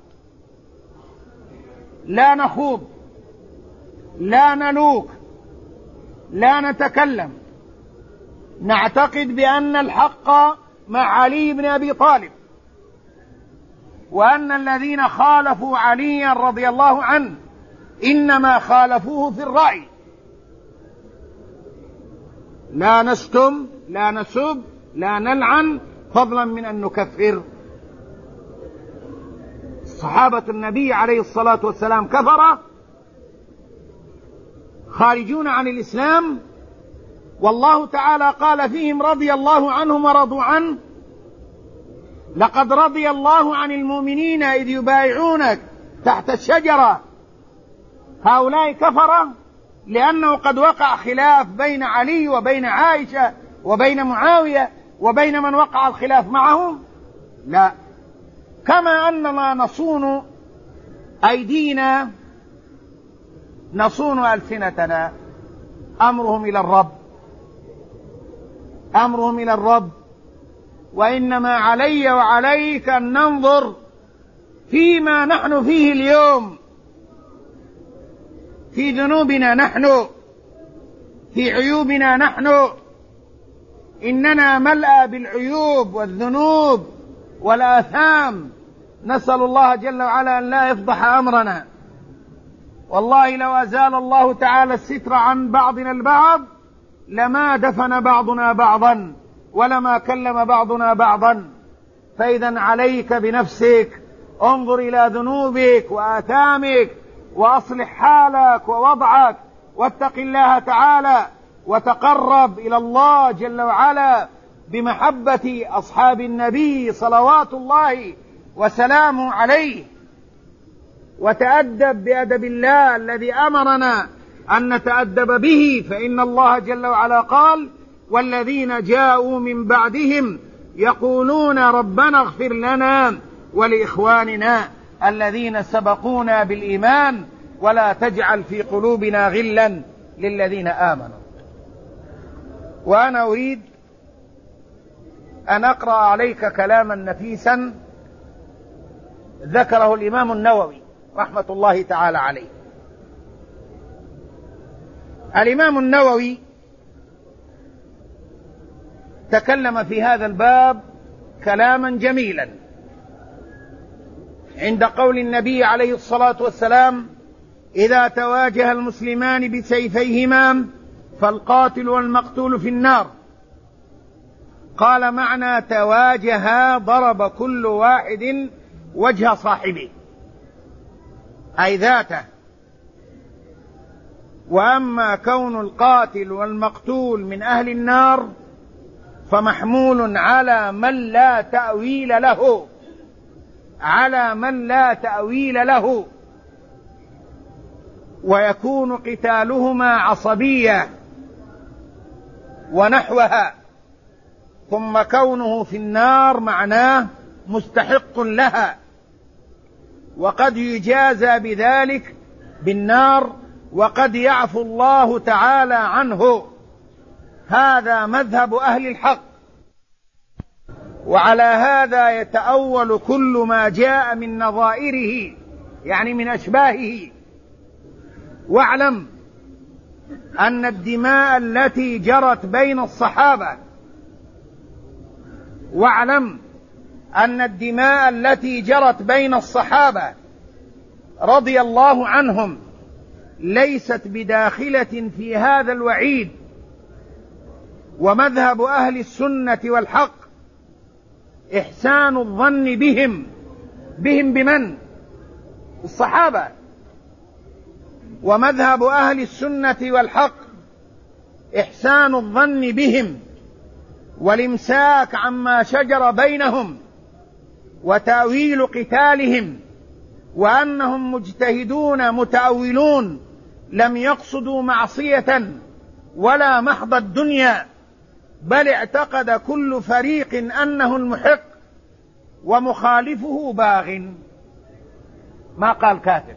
لا نخوض، لا نلوك، لا نتكلم، نعتقد بأن الحق مع علي بن أبي طالب، وأن الذين خالفوا عليا رضي الله عنه إنما خالفوه في الرأي. لا نشتم، لا نسب، لا نلعن، فضلا من أن نكفر. صحابة النبي عليه الصلاة والسلام كفرة خارجون عن الإسلام، والله تعالى قال فيهم رضي الله عنهم ورضوا عنه: لقد رضي الله عن المؤمنين إذ يبايعونك تحت الشجرة. هؤلاء كفرة لأنه قد وقع خلاف بين علي وبين عائشة وبين معاوية وبين من وقع الخلاف معهم؟ لا. كما أننا نصون أيدينا نصون ألسنتنا. أمرهم إلى الرب، أمرهم إلى الرب. وإنما علي وعليك أن ننظر فيما نحن فيه اليوم، في ذنوبنا نحن، في عيوبنا نحن. إننا ملأى بالعيوب والذنوب والآثام، نسأل الله جل وعلا أن لا يفضح أمرنا. والله لو أزال الله تعالى الستر عن بعضنا البعض لما دفن بعضنا بعضا ولما كلم بعضنا بعضا. فإذا عليك بنفسك، انظر إلى ذنوبك وآثامك وأصلح حالك ووضعك، واتق الله تعالى، وتقرب إلى الله جل وعلا بمحبة أصحاب النبي صلوات الله وسلامه عليه، وتأدب بأدب الله الذي أمرنا أن نتأدب به. فإن الله جل وعلا قال: والذين جاءوا من بعدهم يقولون ربنا اغفر لنا ولإخواننا الذين سبقونا بالإيمان ولا تجعل في قلوبنا غلا للذين آمنوا. وأنا أريد أن أقرأ عليك كلاما نفيسا ذكره الإمام النووي رحمة الله تعالى عليه. الإمام النووي تكلم في هذا الباب كلاما جميلا عند قول النبي عليه الصلاة والسلام: إذا تواجه المسلمان بسيفيهما فالقاتل والمقتول في النار. قال: معنى تواجها ضرب كل واحد وجه صاحبه، أي ذاته. وأما كون القاتل والمقتول من أهل النار فمحمول على من لا تأويل له، على من لا تأويل له، ويكون قتالهما عصبية ونحوها. ثم كونه في النار معناه مستحق لها، وقد يجازى بذلك بالنار، وقد يعفو الله تعالى عنه. هذا مذهب أهل الحق، وعلى هذا يتأول كل ما جاء من نظائره، يعني من أشباهه. واعلم أن الدماء التي جرت بين الصحابة واعلم أن الدماء التي جرت بين الصحابة رضي الله عنهم ليست بداخلة في هذا الوعيد. ومذهب أهل السنة والحق إحسان الظن بهم. بهم بمن؟ الصحابة. ومذهب أهل السنة والحق إحسان الظن بهم والإمساك عما شجر بينهم وتأويل قتالهم، وأنهم مجتهدون متأولون لم يقصدوا معصية ولا محض الدنيا، بل اعتقد كل فريق أنه المحق ومخالفه باغ. ما قال كافر،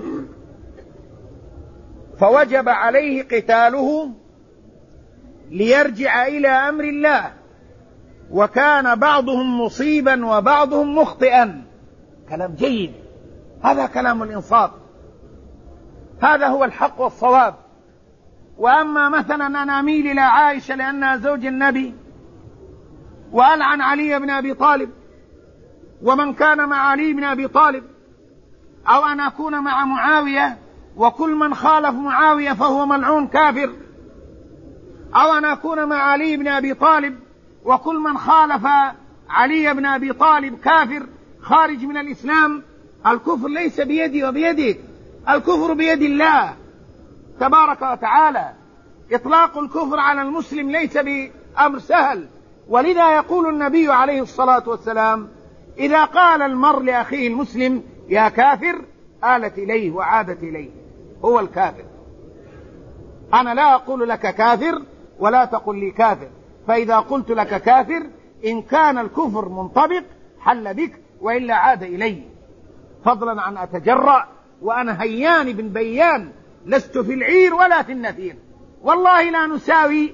فوجب عليه قتاله ليرجع إلى أمر الله، وكان بعضهم مصيبا وبعضهم مخطئا. كلام جيد، هذا كلام الإنصاف، هذا هو الحق والصواب. وأما مثلا أنا أميل إلى عائشة لأنها زوج النبي وألعن علي بن أبي طالب ومن كان مع علي بن أبي طالب، أو أن أكون مع معاوية وكل من خالف معاوية فهو ملعون كافر، أو أن أكون مع علي بن أبي طالب وكل من خالف علي بن أبي طالب كافر خارج من الإسلام. الكفر ليس بيدي وبيدك، الكفر بيد الله تبارك وتعالى. إطلاق الكفر على المسلم ليس بأمر سهل، ولذا يقول النبي عليه الصلاة والسلام: إذا قال المرء لأخيه المسلم يا كافر آلت إليه وعادت إليه، هو الكافر. أنا لا أقول لك كافر ولا تقل لي كافر، فإذا قلت لك كافر إن كان الكفر منطبق حل بك، وإلا عاد إلي، فضلا عن أتجرأ وأنا هيان بن بيان، لست في العير ولا في النفير، والله لا نساوي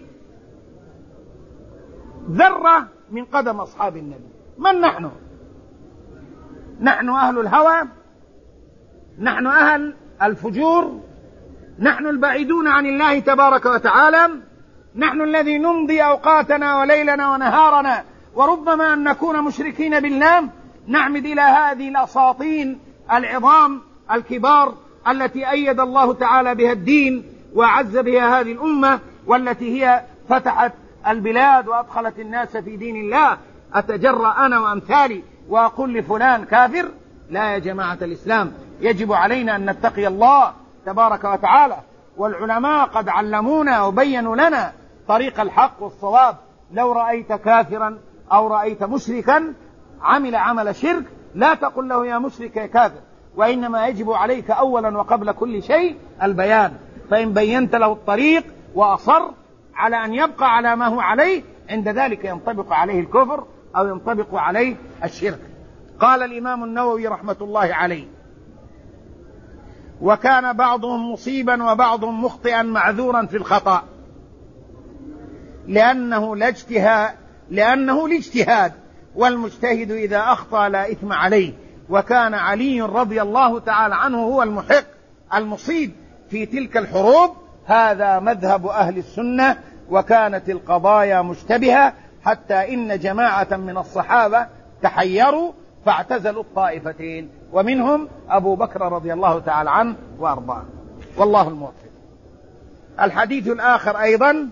ذرة من قدم أصحاب النبي. من نحن؟ نحن أهل الهوى، نحن أهل الفجور، نحن البعيدون عن الله تبارك وتعالى، نحن الذي نمضي أوقاتنا وليلنا ونهارنا، وربما أن نكون مشركين بالله، نعمد إلى هذه الأساطين العظام الكبار التي أيد الله تعالى بها الدين وأعز بها هذه الأمة، والتي هي فتحت البلاد وأدخلت الناس في دين الله. أتجرأ أنا وأمثالي وأقول لفلان كافر؟ لا يا جماعة الإسلام، يجب علينا أن نتقي الله تبارك وتعالى. والعلماء قد علمونا وبينوا لنا طريق الحق والصواب. لو رأيت كافرا أو رأيت مشركا عمل عمل شرك لا تقل له يا مشرك يا كافر، وإنما يجب عليك أولا وقبل كل شيء البيان. فإن بينت له الطريق وأصر على أن يبقى على ما هو عليه، عند ذلك ينطبق عليه الكفر أو ينطبق عليه الشرك. قال الإمام النووي رحمة الله عليه: وكان بعضهم مصيبا وبعضهم مخطئا معذورا في الخطأ، لأنه لاجتهاد لأنه الاجتهاد، والمجتهد إذا أخطأ لا إثم عليه. وكان علي رضي الله تعالى عنه هو المحق المصيب في تلك الحروب. هذا مذهب أهل السنة. وكانت القضايا مشتبهة حتى إن جماعة من الصحابة تحيروا فاعتزلوا الطائفتين، ومنهم أبو بكر رضي الله تعالى عنه وأرضاه، والله الموفق. الحديث الآخر أيضا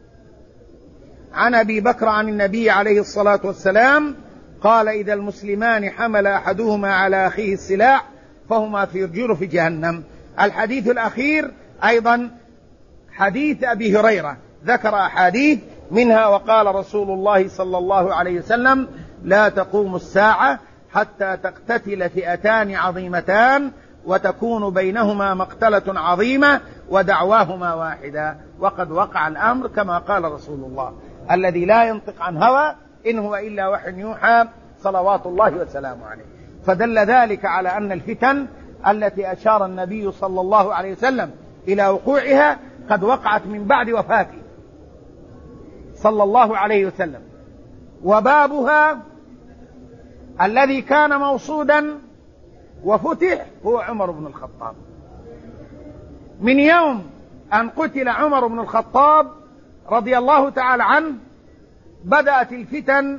عن أبي بكر عن النبي عليه الصلاة والسلام قال: إذا المسلمان حمل أحدهما على أخيه السلاح فهما في جرف جهنم. الحديث الأخير أيضا حديث أبي هريرة، ذكر أحاديث منها: وقال رسول الله صلى الله عليه وسلم: لا تقوم الساعة حتى تقتتل فئتان عظيمتان وتكون بينهما مقتلة عظيمة ودعواهما واحدة. وقد وقع الأمر كما قال رسول الله الذي لا ينطق عن هوى إن هو إلا وحي يوحى صلوات الله وسلامه عليه. فدل ذلك على أن الفتن التي أشار النبي صلى الله عليه وسلم إلى وقوعها قد وقعت من بعد وفاته صلى الله عليه وسلم. وبابها الذي كان موصودا وفتح هو عمر بن الخطاب. من يوم أن قتل عمر بن الخطاب رضي الله تعالى عنه بدأت الفتن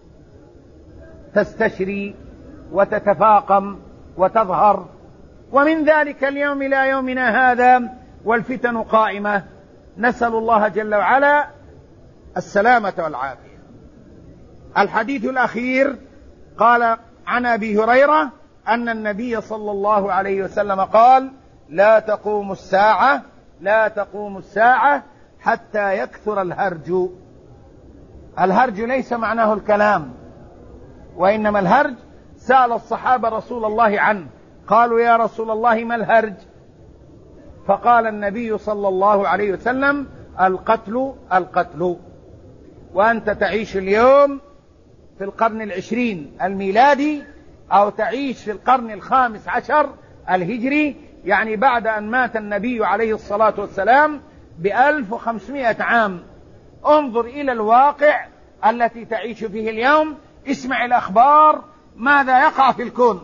تستشري وتتفاقم وتظهر، ومن ذلك اليوم إلى يومنا هذا والفتن قائمة. نسأل الله جل وعلا السلامة والعافية. الحديث الأخير قال عن أبي هريرة أن النبي صلى الله عليه وسلم قال: لا تقوم الساعة لا تقوم الساعة حتى يكثر الهرج. الهرج ليس معناه الكلام، وإنما الهرج سأل الصحابة رسول الله عنه، قالوا: يا رسول الله ما الهرج؟ فقال النبي صلى الله عليه وسلم: القتل القتل. وأنت تعيش اليوم في القرن العشرين الميلادي، أو تعيش في القرن الخامس عشر الهجري، يعني بعد أن مات النبي عليه الصلاة والسلام بألف وخمسمائة عام. انظر إلى الواقع التي تعيش فيه اليوم، اسمع الأخبار، ماذا يقع في الكون؟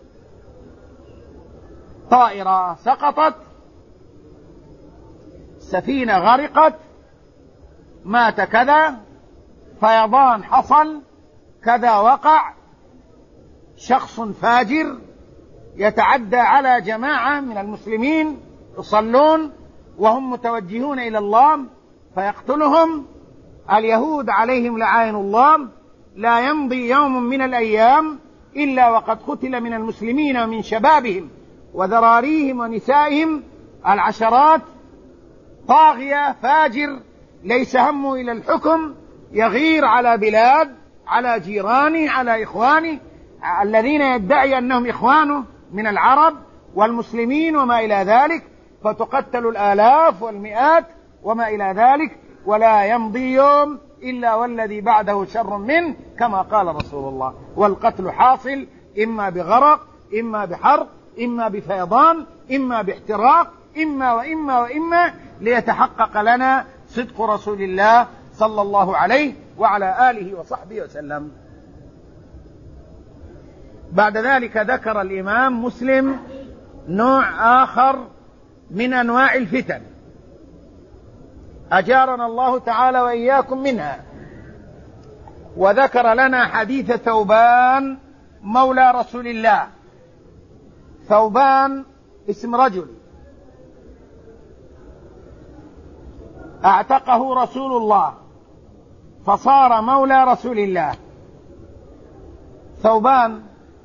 طائرة سقطت، سفينة غرقت، مات كذا، فيضان حصل، كذا وقع، شخص فاجر يتعدى على جماعة من المسلمين يصلون وهم متوجهون إلى الله فيقتلهم. اليهود عليهم لعائن الله، لا يمضي يوم من الأيام إلا وقد قتل من المسلمين ومن شبابهم وذراريهم ونسائهم العشرات. طاغية فاجر ليس همه إلى الحكم، يغير على بلاد، على جيرانه، على إخوانه الذين يدعي أنهم إخوانه من العرب والمسلمين وما إلى ذلك، فتقتل الآلاف والمئات وما إلى ذلك، ولا يمضي يوم إلا والذي بعده شر منه، كما قال رسول الله. والقتل حاصل إما بغرق، إما بحرق، إما بفيضان، إما باحتراق، إما وإما وإما، ليتحقق لنا صدق رسول الله صلى الله عليه وعلى آله وصحبه وسلم. بعد ذلك ذكر الإمام مسلم نوع آخر من أنواع الفتن أجارنا الله تعالى وإياكم منها، وذكر لنا حديث ثوبان مولى رسول الله. ثوبان اسم رجل اعتقه رسول الله فصار مولى رسول الله. ثوبان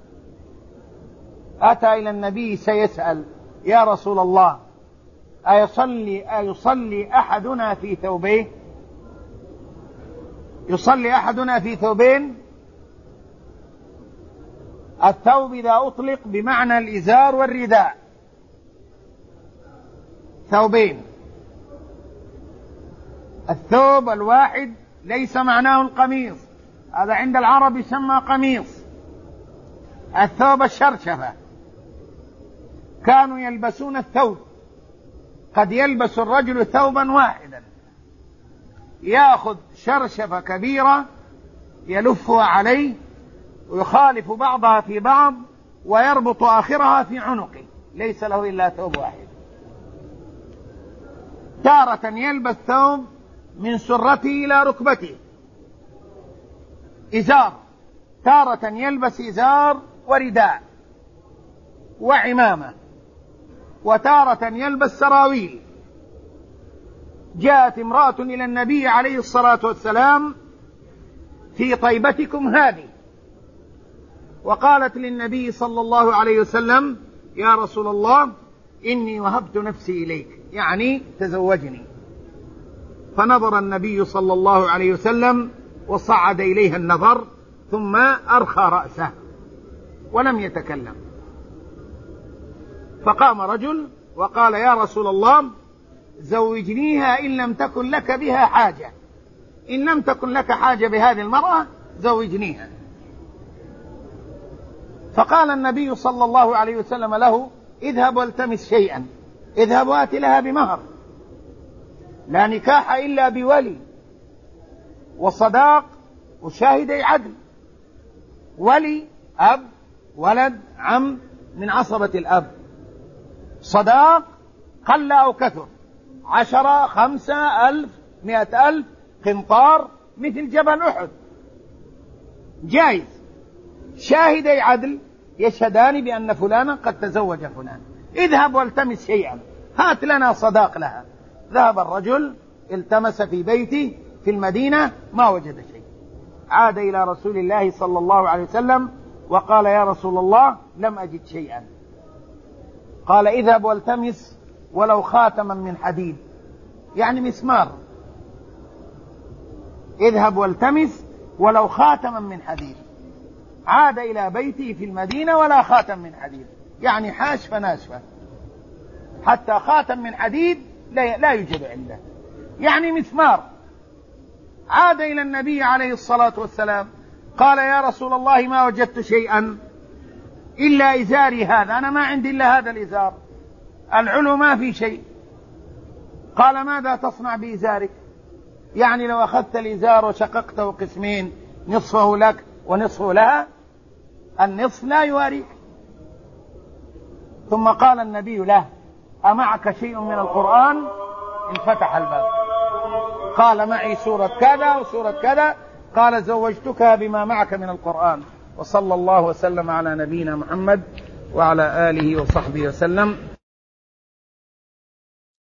أتى إلى النبي سيسأل: يا رسول الله، أيصلي, أيصلي أحدنا في ثوبيه؟ يصلي أحدنا في ثوبين؟ الثوب إذا أطلق بمعنى الإزار والرداء، ثوبين. الثوب الواحد ليس معناه القميص، هذا عند العرب يسمى قميص. الثوب الشرشفة، كانوا يلبسون الثوب، قد يلبس الرجل ثوبا واحدا، يأخذ شرشفة كبيرة يلفها عليه ويخالف بعضها في بعض ويربط آخرها في عنقه، ليس له إلا ثوب واحد. تارة يلبس ثوب من سرته إلى ركبته، إزار، تارة يلبس إزار ورداء وعمامة، وتارة يلبس سراويل. جاءت امرأة إلى النبي عليه الصلاة والسلام في طيبتكم هذه، وقالت للنبي صلى الله عليه وسلم: يا رسول الله، إني وهبت نفسي إليك، يعني تزوجني. فنظر النبي صلى الله عليه وسلم وصعد إليها النظر، ثم أرخى رأسه ولم يتكلم. فقام رجل وقال: يا رسول الله، زوجنيها إن لم تكن لك بها حاجة، إن لم تكن لك حاجة بهذه المرأة زوجنيها. فقال النبي صلى الله عليه وسلم له: اذهب والتمس شيئا، اذهب وآت لها بمهر، لا نكاح إلا بولي وصداق وشاهدي عدل. ولي أب، ولد، عم من عصبة الأب. صداق قل أو كثر، عشرة، خمسة، ألف، مئة ألف، قنطار مثل جبل أحد، جائز. شاهدي عدل يشهدان بأن فلانا قد تزوج فلان. اذهب والتمس شيئا، هات لنا صداق لها. ذهب الرجل التمس في بيته في المدينة، ما وجد شيء. عاد إلى رسول الله صلى الله عليه وسلم وقال يا رسول الله لم أجد شيئا. قال اذهب والتمس ولو خاتما من حديد، يعني مسمار، اذهب والتمس ولو خاتما من حديد. عاد إلى بيته في المدينة ولا خاتم من حديد، يعني حاشفة ناشفة، حتى خاتم من حديد لا يوجد عنده، يعني مسمار. عاد إلى النبي عليه الصلاة والسلام قال يا رسول الله ما وجدت شيئا إلا إزاري هذا، أنا ما عندي إلا هذا الإزار، العلو ما في شيء. قال ماذا تصنع بإزارك؟ يعني لو أخذت الإزار وشققته قسمين، نصفه لك ونصفه لها، النصف لا يواريك. ثم قال النبي له أمعك شيء من القرآن؟ انفتح الباب. قال معي سورة كذا وسورة كذا. قال زوجتك بما معك من القرآن. وصلى الله وسلم على نبينا محمد وعلى آله وصحبه وسلم.